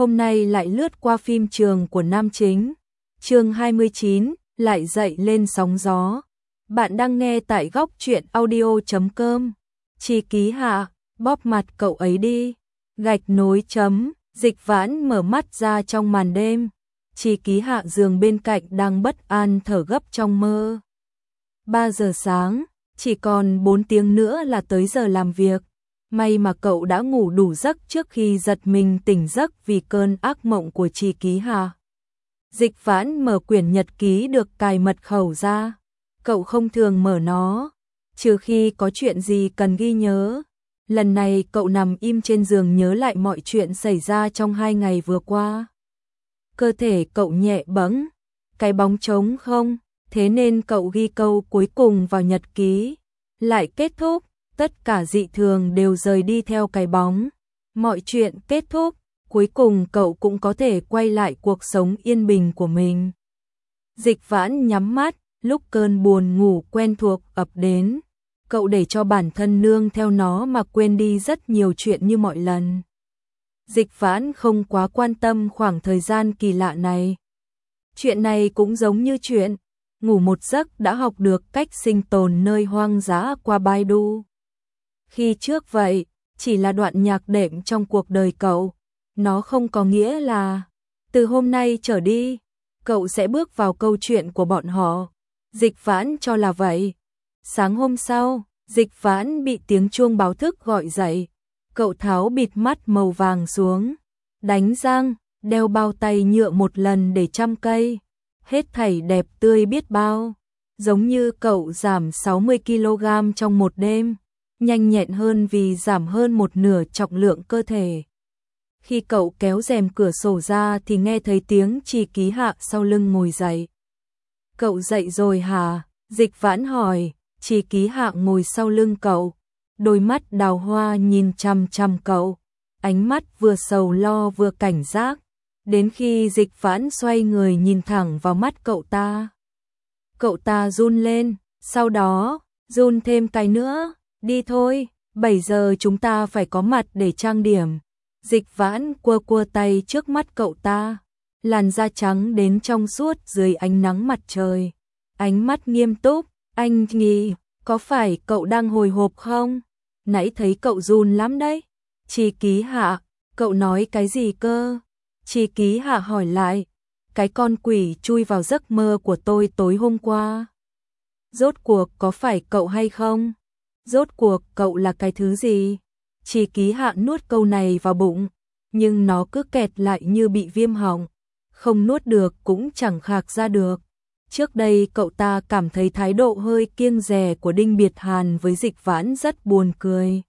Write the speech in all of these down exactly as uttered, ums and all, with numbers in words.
hôm nay lại lướt qua phim trường của nam chính. Chương hai mươi chín, lại dậy lên sóng gió. Bạn đang nghe tại góc truyện audio chấm com. Chi Ký Hạ, bóp mặt cậu ấy đi. Gạch nối chấm, Dịch Vãn mở mắt ra trong màn đêm. Chi Ký Hạ giường bên cạnh đang bất an thở gấp trong mơ. ba giờ sáng, chỉ còn bốn tiếng nữa là tới giờ làm việc. May mà cậu đã ngủ đủ giấc trước khi giật mình tỉnh giấc vì cơn ác mộng của Chi Ký Hạ. Dịch Vãn mở quyển nhật ký được cài mật khẩu ra. Cậu không thường mở nó, trừ khi có chuyện gì cần ghi nhớ. Lần này cậu nằm im trên giường nhớ lại mọi chuyện xảy ra trong hai ngày vừa qua. Cơ thể cậu nhẹ bẫng, cái bóng trống không, thế nên cậu ghi câu cuối cùng vào nhật ký. Lại kết thúc, tất cả dị thường đều rời đi theo cái bóng. Mọi chuyện kết thúc, cuối cùng cậu cũng có thể quay lại cuộc sống yên bình của mình. Dịch Vãn nhắm mắt, lúc cơn buồn ngủ quen thuộc ập đến, cậu để cho bản thân nương theo nó mà quên đi rất nhiều chuyện như mọi lần. Dịch Vãn không quá quan tâm khoảng thời gian kỳ lạ này. Chuyện này cũng giống như chuyện ngủ một giấc đã học được cách sinh tồn nơi hoang dã qua Baidu. Khi trước vậy, chỉ là đoạn nhạc đệm trong cuộc đời cậu. Nó không có nghĩa là từ hôm nay trở đi, cậu sẽ bước vào câu chuyện của bọn họ. Dịch Vãn cho là vậy. Sáng hôm sau, Dịch Vãn bị tiếng chuông báo thức gọi dậy. Cậu tháo bịt mắt màu vàng xuống, đánh răng, đeo bao tay nhựa một lần để chăm cây. Hết thảy đẹp tươi biết bao. Giống như cậu giảm sáu mươi ki lô gam trong một đêm, nhanh nhẹn hơn vì giảm hơn một nửa trọng lượng cơ thể. Khi cậu kéo rèm cửa sổ ra thì nghe thấy tiếng Chi Ký Hạ sau lưng ngồi dậy. Cậu dậy rồi hả? Dịch Vãn hỏi. Chi Ký Hạ ngồi sau lưng cậu, đôi mắt đào hoa nhìn chằm chằm cậu, ánh mắt vừa sầu lo vừa cảnh giác. Đến khi Dịch Vãn xoay người nhìn thẳng vào mắt cậu ta, cậu ta run lên, sau đó run thêm cái nữa. Đi thôi, bảy giờ chúng ta phải có mặt để trang điểm. Dịch Vãn quơ quơ tay trước mắt cậu ta, làn da trắng đến trong suốt dưới ánh nắng mặt trời. Ánh mắt nghiêm túc. Anh nghĩ, có phải cậu đang hồi hộp không? Nãy thấy cậu run lắm đấy. Chi Ký Hạ, cậu nói cái gì cơ? Chi Ký Hạ hỏi lại. Cái con quỷ chui vào giấc mơ của tôi tối hôm qua. Rốt cuộc có phải cậu hay không? Rốt cuộc cậu là cái thứ gì? Chi Ký Hạ nuốt câu này vào bụng, nhưng nó cứ kẹt lại như bị viêm họng, không nuốt được cũng chẳng khạc ra được. Trước đây cậu ta cảm thấy thái độ hơi kiêng dè của Đinh Biệt Hàn với Dịch Vãn rất buồn cười.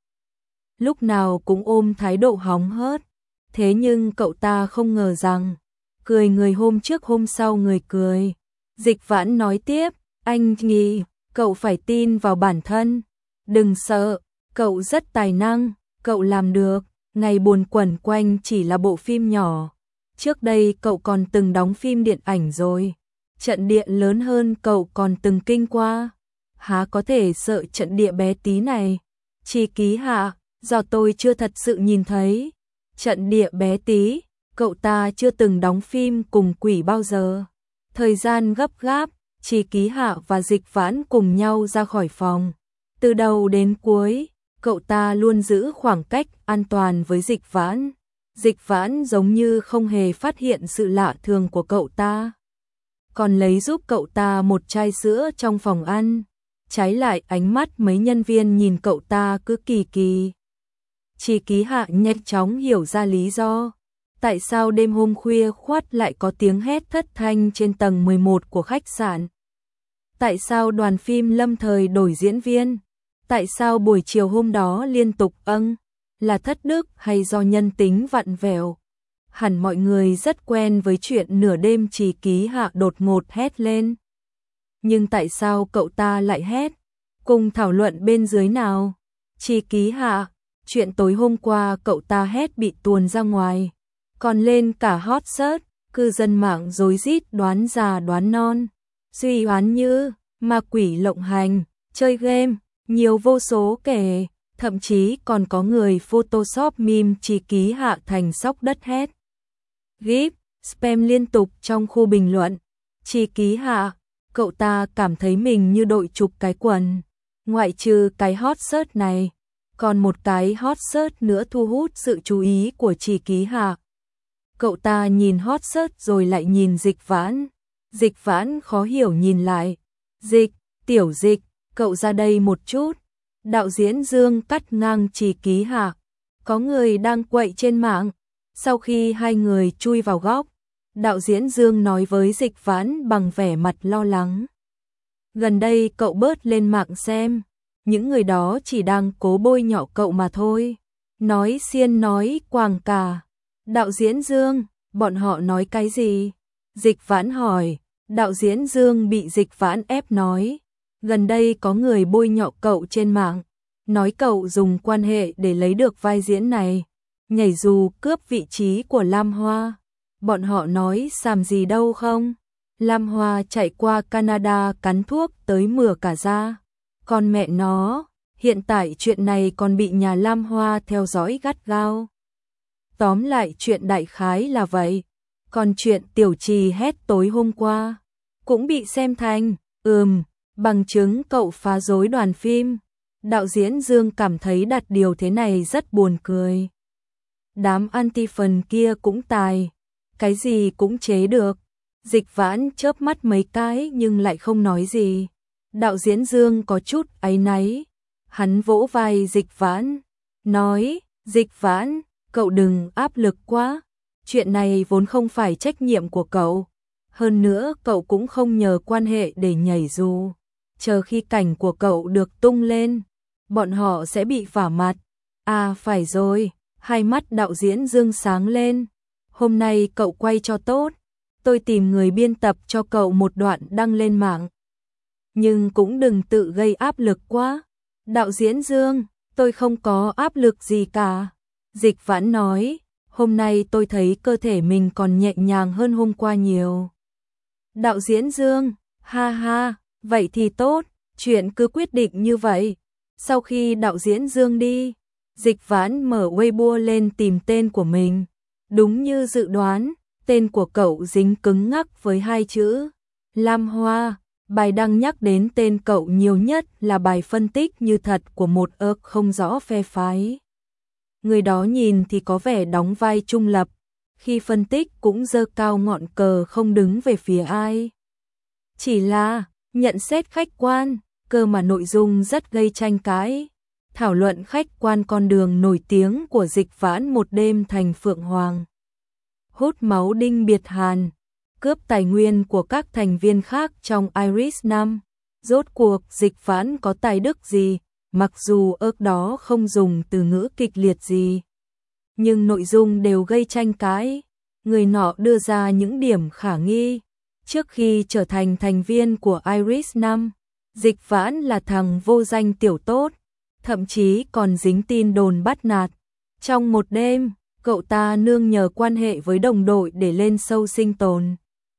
Lúc nào cũng ôm thái độ hóng hớt. Thế nhưng cậu ta không ngờ rằng, cười người hôm trước hôm sau người cười. Dịch Vãn nói tiếp, anh nghĩ, cậu phải tin vào bản thân. Đừng sợ, cậu rất tài năng, cậu làm được. Ngày buồn quẩn quanh chỉ là bộ phim nhỏ. Trước đây cậu còn từng đóng phim điện ảnh rồi. Trận địa lớn hơn cậu còn từng kinh qua. Há có thể sợ trận địa bé tí này? Chi Ký Hạ, do tôi chưa thật sự nhìn thấy. Trận địa bé tí, cậu ta chưa từng đóng phim cùng quỷ bao giờ. Thời gian gấp gáp, Chi Ký Hạ và Dịch Vãn cùng nhau ra khỏi phòng. Từ đầu đến cuối, cậu ta luôn giữ khoảng cách an toàn với Dịch Vãn. Dịch Vãn giống như không hề phát hiện sự lạ thường của cậu ta, còn lấy giúp cậu ta một chai sữa trong phòng ăn. Trái lại ánh mắt mấy nhân viên nhìn cậu ta cứ kỳ kỳ. Chi Ký Hạ nhanh chóng hiểu ra lý do. Tại sao đêm hôm khuya khoắt lại có tiếng hét thất thanh trên tầng mười một của khách sạn? Tại sao đoàn phim lâm thời đổi diễn viên? Tại sao buổi chiều hôm đó liên tục âng? Là thất đức hay do nhân tính vặn vẹo? Hẳn mọi người rất quen với chuyện nửa đêm Chi Ký Hạ đột ngột hét lên. Nhưng tại sao cậu ta lại hét? Cùng thảo luận bên dưới nào. Chi Ký Hạ, chuyện tối hôm qua cậu ta hét bị tuồn ra ngoài, còn lên cả hot search, cư dân mạng rối rít đoán già đoán non. Suy đoán như ma quỷ lộng hành, chơi game, nhiều vô số kể. Thậm chí còn có người Photoshop meme Chi Ký Hạ thành sóc đất hét. gif, spam liên tục trong khu bình luận. Chi Ký Hạ, cậu ta cảm thấy mình như đội chụp cái quần. Ngoại trừ cái hot search này, còn một cái hot search nữa thu hút sự chú ý của Chi Ký Hạ. Cậu ta nhìn hot search rồi lại nhìn Dịch Vãn. Dịch Vãn khó hiểu nhìn lại. Dịch, tiểu Dịch, cậu ra đây một chút. Đạo diễn Dương cắt ngang Chi Ký Hạ. Có người đang quậy trên mạng. Sau khi hai người chui vào góc, đạo diễn Dương nói với Dịch Vãn bằng vẻ mặt lo lắng. Gần đây cậu bớt lên mạng xem. Những người đó chỉ đang cố bôi nhọ cậu mà thôi. Nói xiên nói quàng cả. Đạo diễn Dương, bọn họ nói cái gì? Dịch Vãn hỏi. Đạo diễn Dương bị Dịch Vãn ép nói. Gần đây có người bôi nhọ cậu trên mạng. Nói cậu dùng quan hệ để lấy được vai diễn này. Nhảy dù cướp vị trí của Lam Hoa. Bọn họ nói xàm gì đâu không? Lam Hoa chạy qua Canada cắn thuốc tới mửa cả da. Còn mẹ nó, hiện tại chuyện này còn bị nhà Lam Hoa theo dõi gắt gao. Tóm lại chuyện đại khái là vậy. Còn chuyện Tiểu Trì hét tối hôm qua cũng bị xem thành, ừm, bằng chứng cậu phá rối đoàn phim. Đạo diễn Dương cảm thấy đặt điều thế này rất buồn cười. Đám anti phần kia cũng tài, cái gì cũng chế được. Dịch Vãn chớp mắt mấy cái nhưng lại không nói gì. Đạo diễn Dương có chút áy náy. Hắn vỗ vai Dịch Vãn, nói, Dịch Vãn, cậu đừng áp lực quá. Chuyện này vốn không phải trách nhiệm của cậu. Hơn nữa cậu cũng không nhờ quan hệ để nhảy dù. Chờ khi cảnh của cậu được tung lên, bọn họ sẽ bị vả mặt. À phải rồi, hai mắt đạo diễn Dương sáng lên. Hôm nay cậu quay cho tốt. Tôi tìm người biên tập cho cậu một đoạn đăng lên mạng. Nhưng cũng đừng tự gây áp lực quá. Đạo diễn Dương, tôi không có áp lực gì cả. Dịch Vãn nói, hôm nay tôi thấy cơ thể mình còn nhẹ nhàng hơn hôm qua nhiều. Đạo diễn Dương, ha ha, vậy thì tốt, chuyện cứ quyết định như vậy. Sau khi đạo diễn Dương đi, Dịch Vãn mở Weibo lên tìm tên của mình. Đúng như dự đoán, tên của cậu dính cứng ngắc với hai chữ Lam Hoa. Bài đăng nhắc đến tên cậu nhiều nhất là bài phân tích như thật của một ớc không rõ phe phái. Người đó nhìn thì có vẻ đóng vai trung lập, khi phân tích cũng giơ cao ngọn cờ không đứng về phía ai. Chỉ là nhận xét khách quan, cơ mà nội dung rất gây tranh cãi. Thảo luận khách quan con đường nổi tiếng của Dịch Vãn một đêm thành Phượng Hoàng. Hút máu Đinh Biệt Hàn, cướp tài nguyên của các thành viên khác trong Iris năm. Rốt cuộc Dịch Vãn có tài đức gì, mặc dù ớc đó không dùng từ ngữ kịch liệt gì. Nhưng nội dung đều gây tranh cãi. Người nọ đưa ra những điểm khả nghi. Trước khi trở thành thành viên của Iris năm, Dịch Vãn là thằng vô danh tiểu tốt, thậm chí còn dính tin đồn bắt nạt. Trong một đêm, cậu ta nương nhờ quan hệ với đồng đội để lên show sinh tồn.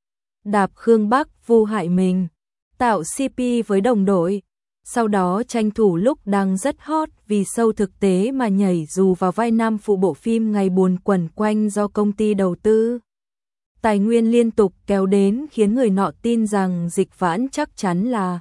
Đạp Khương Bắc vu hại mình, tạo xê pê với đồng đội, sau đó tranh thủ lúc đang rất hot vì show thực tế mà nhảy dù vào vai nam phụ bộ phim Ngày buồn quẩn quanh do công ty đầu tư. Tài nguyên liên tục kéo đến khiến người nọ tin rằng Dịch Vãn chắc chắn là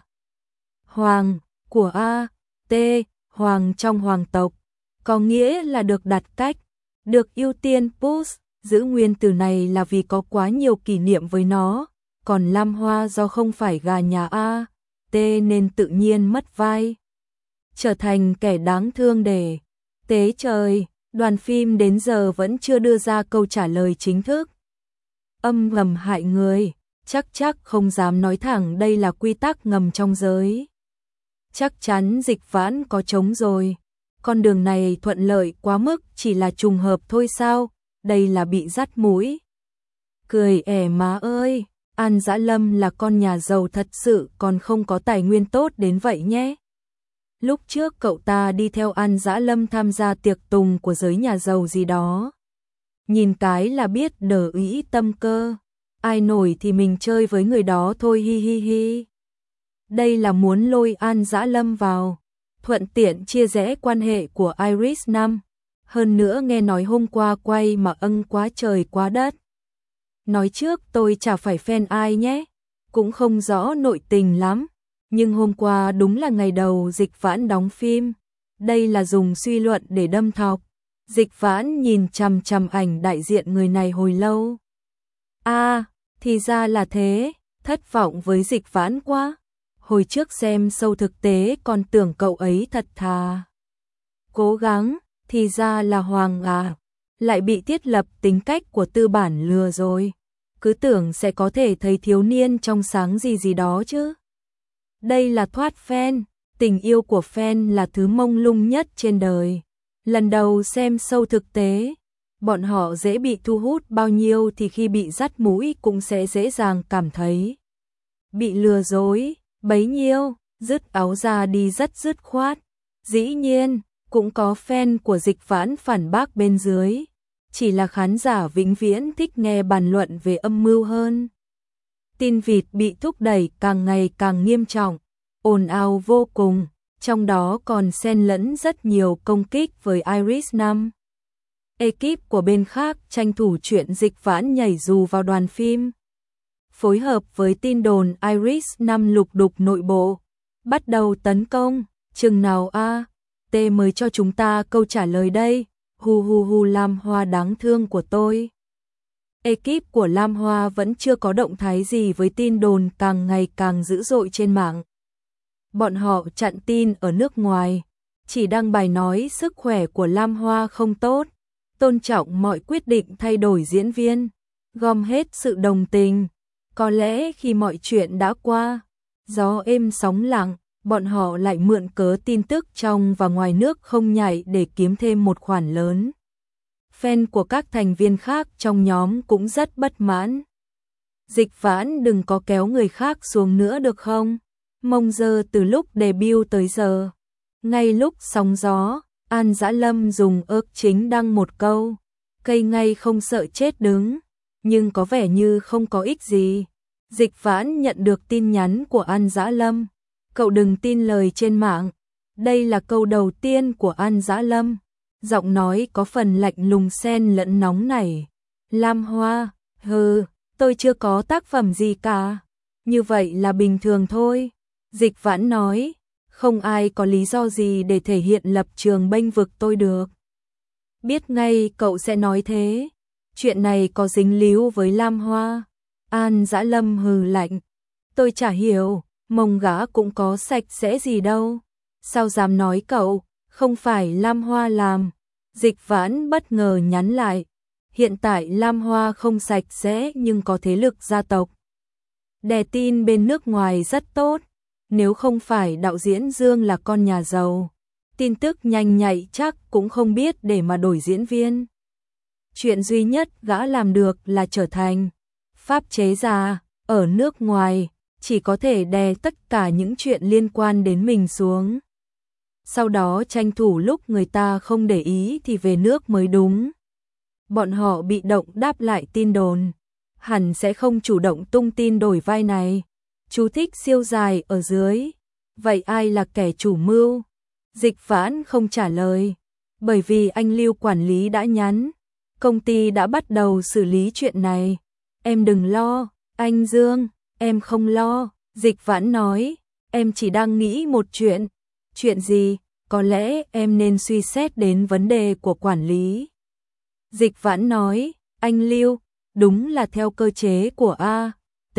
Hoàng của A, T, Hoàng trong hoàng tộc, có nghĩa là được đặt cách, được ưu tiên push. Giữ nguyên từ này là vì có quá nhiều kỷ niệm với nó, còn Lam Hoa do không phải gà nhà A, T nên tự nhiên mất vai. Trở thành kẻ đáng thương để tế trời, đoàn phim đến giờ vẫn chưa đưa ra câu trả lời chính thức. Âm ngầm hại người, chắc chắc không dám nói thẳng đây là quy tắc ngầm trong giới. Chắc chắn Dịch Vãn có trống rồi, con đường này thuận lợi quá mức chỉ là trùng hợp thôi sao, đây là bị dắt mũi. Cười ẻ má ơi, An Dã Lâm là con nhà giàu thật sự còn không có tài nguyên tốt đến vậy nhé. Lúc trước cậu ta đi theo An Dã Lâm tham gia tiệc tùng của giới nhà giàu gì đó. Nhìn cái là biết đờ ý tâm cơ, ai nổi thì mình chơi với người đó thôi hi hi hi. Đây là muốn lôi An Dã Lâm vào, thuận tiện chia rẽ quan hệ của Iris năm. Hơn nữa nghe nói hôm qua quay mà ân quá trời quá đất. nói trước tôi chả phải fan ai nhé, cũng không rõ nội tình lắm, nhưng hôm qua đúng là ngày đầu Dịch Vãn đóng phim, đây là dùng suy luận để đâm thọc. Dịch Vãn nhìn chằm chằm ảnh đại diện người này hồi lâu. À, thì ra là thế, thất vọng với Dịch Vãn quá. Hồi trước xem show thực tế còn tưởng cậu ấy thật thà. Cố gắng, thì ra là Hoàng à, lại bị thiết lập tính cách của tư bản lừa rồi. Cứ tưởng sẽ có thể thấy thiếu niên trong sáng gì gì đó chứ. Đây là thoát fan, tình yêu của fan là thứ mông lung nhất trên đời. Lần đầu xem show thực tế, bọn họ dễ bị thu hút bao nhiêu thì khi bị dắt mũi cũng sẽ dễ dàng cảm thấy bị lừa dối, bấy nhiêu, dứt áo ra đi rất dứt khoát. Dĩ nhiên, cũng có fan của Dịch Vãn phản bác bên dưới, chỉ là khán giả vĩnh viễn thích nghe bàn luận về âm mưu hơn. Tin vịt bị thúc đẩy càng ngày càng nghiêm trọng, ồn ào vô cùng, trong đó còn xen lẫn rất nhiều công kích với Iris năm. Ekip của bên khác tranh thủ chuyện Dịch Vãn nhảy dù vào đoàn phim. Phối hợp với tin đồn Iris năm lục đục nội bộ, bắt đầu tấn công, chừng nào a, T mới cho chúng ta câu trả lời đây, hu hu hu Lam Hoa đáng thương của tôi. Ekip của Lam Hoa vẫn chưa có động thái gì với tin đồn càng ngày càng dữ dội trên mạng. Bọn họ chặn tin ở nước ngoài, chỉ đăng bài nói sức khỏe của Lam Hoa không tốt, tôn trọng mọi quyết định thay đổi diễn viên, gom hết sự đồng tình. Có lẽ khi mọi chuyện đã qua, gió êm sóng lặng, bọn họ lại mượn cớ tin tức trong và ngoài nước không nhảy để kiếm thêm một khoản lớn. Fan của các thành viên khác trong nhóm cũng rất bất mãn. Dịch Vãn đừng có kéo người khác xuống nữa được không? Mông giờ từ lúc debut tới giờ. Ngay lúc sóng gió, An Dã Lâm dùng ước chính đăng một câu, cây ngay không sợ chết đứng, nhưng có vẻ như không có ích gì. Dịch Vãn nhận được tin nhắn của An Dã Lâm, cậu đừng tin lời trên mạng. Đây là câu đầu tiên của An Dã Lâm, giọng nói có phần lạnh lùng xen lẫn nóng nảy. Lam Hoa, hừ, tôi chưa có tác phẩm gì cả, như vậy là bình thường thôi. Dịch Vãn nói, không ai có lý do gì để thể hiện lập trường bênh vực tôi được. Biết ngay cậu sẽ nói thế, chuyện này có dính líu với Lam Hoa. An Dã Lâm hừ lạnh, tôi chả hiểu, mông gã cũng có sạch sẽ gì đâu. Sao dám nói cậu, không phải Lam Hoa làm. Dịch Vãn bất ngờ nhắn lại, hiện tại Lam Hoa không sạch sẽ nhưng có thế lực gia tộc. Đè tin bên nước ngoài rất tốt, nếu không phải đạo diễn Dương là con nhà giàu, tin tức nhanh nhạy chắc cũng không biết để mà đổi diễn viên. Chuyện duy nhất gã làm được là trở thành pháp chế gia, ở nước ngoài, chỉ có thể đè tất cả những chuyện liên quan đến mình xuống. Sau đó tranh thủ lúc người ta không để ý thì về nước mới đúng. Bọn họ bị động đáp lại tin đồn, hẳn sẽ không chủ động tung tin đổi vai này. Chú thích siêu dài ở dưới. Vậy ai là kẻ chủ mưu? Dịch Vãn không trả lời, bởi vì anh Lưu quản lý đã nhắn, công ty đã bắt đầu xử lý chuyện này. Em đừng lo, anh Dương, em không lo. Dịch Vãn nói, em chỉ đang nghĩ một chuyện. Chuyện gì? Có lẽ em nên suy xét đến vấn đề của quản lý. Dịch Vãn nói, anh Lưu, đúng là theo cơ chế của A, T.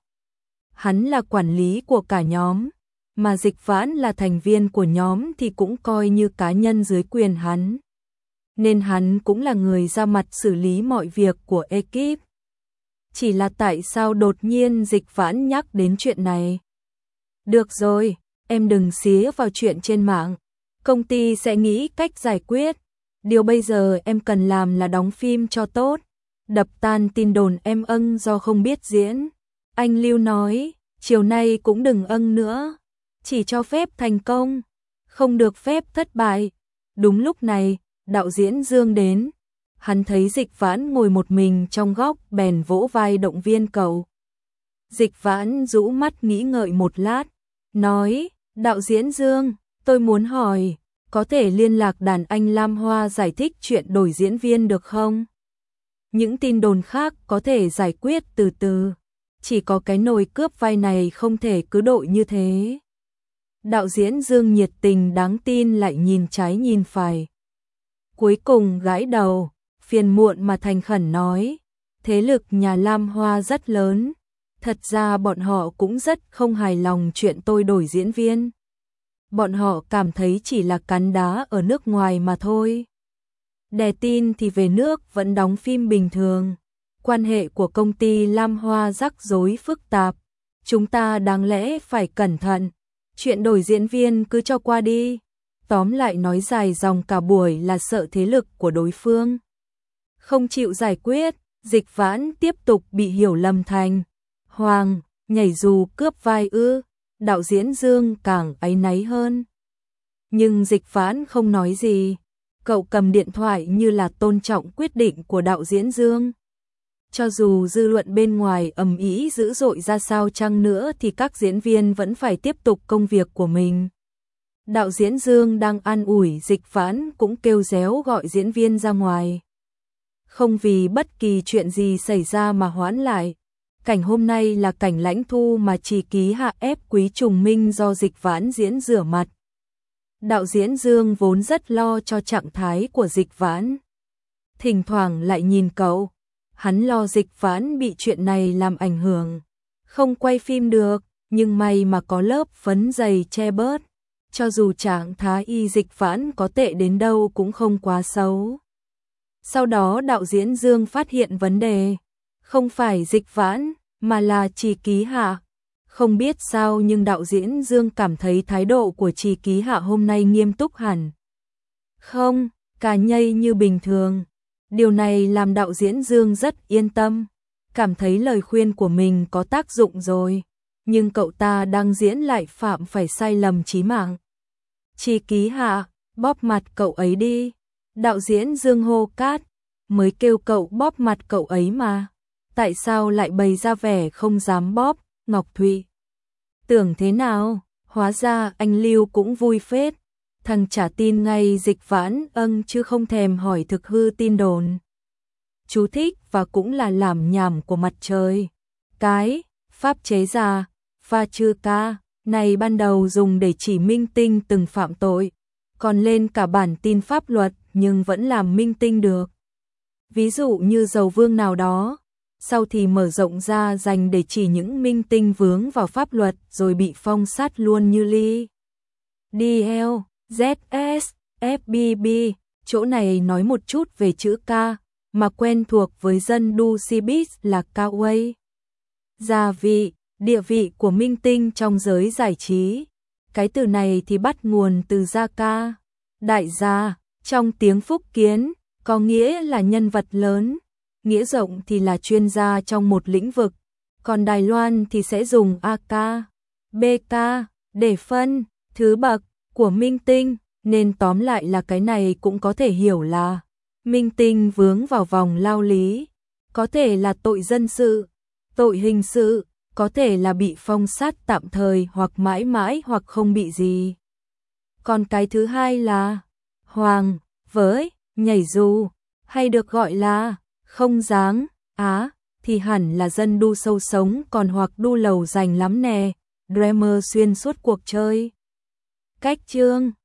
Hắn là quản lý của cả nhóm, mà Dịch Vãn là thành viên của nhóm thì cũng coi như cá nhân dưới quyền hắn. Nên hắn cũng là người ra mặt xử lý mọi việc của ekip. Chỉ là tại sao đột nhiên Dịch Vãn nhắc đến chuyện này? Được rồi, em đừng xía vào chuyện trên mạng. Công ty sẽ nghĩ cách giải quyết. Điều bây giờ em cần làm là đóng phim cho tốt, đập tan tin đồn em âng do không biết diễn. Anh Lưu nói, chiều nay cũng đừng âng nữa, chỉ cho phép thành công, không được phép thất bại. Đúng lúc này, đạo diễn Dương đến. Hắn thấy Dịch Vãn ngồi một mình trong góc bèn vỗ vai động viên cậu. Dịch Vãn rũ mắt nghĩ ngợi một lát, nói, đạo diễn Dương, tôi muốn hỏi, có thể liên lạc đàn anh Lam Hoa giải thích chuyện đổi diễn viên được không? Những tin đồn khác có thể giải quyết từ từ. Chỉ có cái nồi cướp vai này không thể cứ đội như thế. Đạo diễn Dương nhiệt tình đáng tin lại nhìn trái nhìn phải. Cuối cùng gãi đầu, phiền muộn mà thành khẩn nói, thế lực nhà Lam Hoa rất lớn. Thật ra bọn họ cũng rất không hài lòng chuyện tôi đổi diễn viên. Bọn họ cảm thấy chỉ là cắn đá ở nước ngoài mà thôi. Đè tin thì về nước vẫn đóng phim bình thường. Quan hệ của công ty Lam Hoa rắc rối phức tạp. Chúng ta đáng lẽ phải cẩn thận. Chuyện đổi diễn viên cứ cho qua đi. Tóm lại nói dài dòng cả buổi là sợ thế lực của đối phương không chịu giải quyết. Dịch Vãn tiếp tục bị hiểu lầm thành Hoàng, nhảy dù cướp vai ư. Đạo diễn Dương càng áy náy hơn. Nhưng Dịch Vãn không nói gì. Cậu cầm điện thoại như là tôn trọng quyết định của đạo diễn Dương. Cho dù dư luận bên ngoài ầm ĩ dữ dội ra sao chăng nữa thì các diễn viên vẫn phải tiếp tục công việc của mình. Đạo diễn Dương đang an ủi Dịch Vãn cũng kêu réo gọi diễn viên ra ngoài. Không vì bất kỳ chuyện gì xảy ra mà hoãn lại. Cảnh hôm nay là cảnh Lãnh Thu mà Trì Ký Hạ ép Quý Trùng Minh do Dịch Vãn diễn rửa mặt. Đạo diễn Dương vốn rất lo cho trạng thái của Dịch Vãn. Thỉnh thoảng lại nhìn cậu. Hắn lo Dịch Vãn bị chuyện này làm ảnh hưởng. Không quay phim được, nhưng may mà có lớp phấn dày che bớt. Cho dù trạng thái y Dịch Vãn có tệ đến đâu cũng không quá xấu. Sau đó đạo diễn Dương phát hiện vấn đề. Không phải Dịch Vãn, mà là Trì Ký Hạ. Không biết sao nhưng đạo diễn Dương cảm thấy thái độ của Trì Ký Hạ hôm nay nghiêm túc hẳn. Không, cả nhây như bình thường. Điều này làm đạo diễn Dương rất yên tâm. Cảm thấy lời khuyên của mình có tác dụng rồi. Nhưng cậu ta đang diễn lại phạm phải sai lầm chí mạng. Trì Ký Hạ, bóp mặt cậu ấy đi. Đạo diễn Dương hô cát. Mới kêu cậu bóp mặt cậu ấy mà. Tại sao lại bày ra vẻ không dám bóp, Ngọc Thụy? Tưởng thế nào, hóa ra anh Lưu cũng vui phết. Thằng trả tin ngay Dịch Vãn âng chứ không thèm hỏi thực hư tin đồn. Chú thích và cũng là làm nhảm của mặt trời. Cái, pháp chế ra, pha chư ca, này ban đầu dùng để chỉ minh tinh từng phạm tội. Còn lên cả bản tin pháp luật nhưng vẫn làm minh tinh được. Ví dụ như Dầu Vương nào đó. Sau thì mở rộng ra dành để chỉ những minh tinh vướng vào pháp luật rồi bị phong sát luôn như Ly, đê lờ, zét ét, ép bê bê. Chỗ này nói một chút về chữ K, mà quen thuộc với dân đu showbiz là Kaway. Gia vị, địa vị của minh tinh trong giới giải trí. Cái từ này thì bắt nguồn từ gia ca, đại gia, trong tiếng Phúc Kiến, có nghĩa là nhân vật lớn. Nghĩa rộng thì là chuyên gia trong một lĩnh vực, còn Đài Loan thì sẽ dùng a ca, bê ca để phân thứ bậc của minh tinh, nên tóm lại là cái này cũng có thể hiểu là minh tinh vướng vào vòng lao lý, có thể là tội dân sự, tội hình sự, có thể là bị phong sát tạm thời hoặc mãi mãi hoặc không bị gì. Còn cái thứ hai là hoàng, với, nhảy dù, hay được gọi là không dáng, á, thì hẳn là dân đu sâu sống còn hoặc đu lầu rành lắm nè, dreamer xuyên suốt cuộc chơi. Cách chương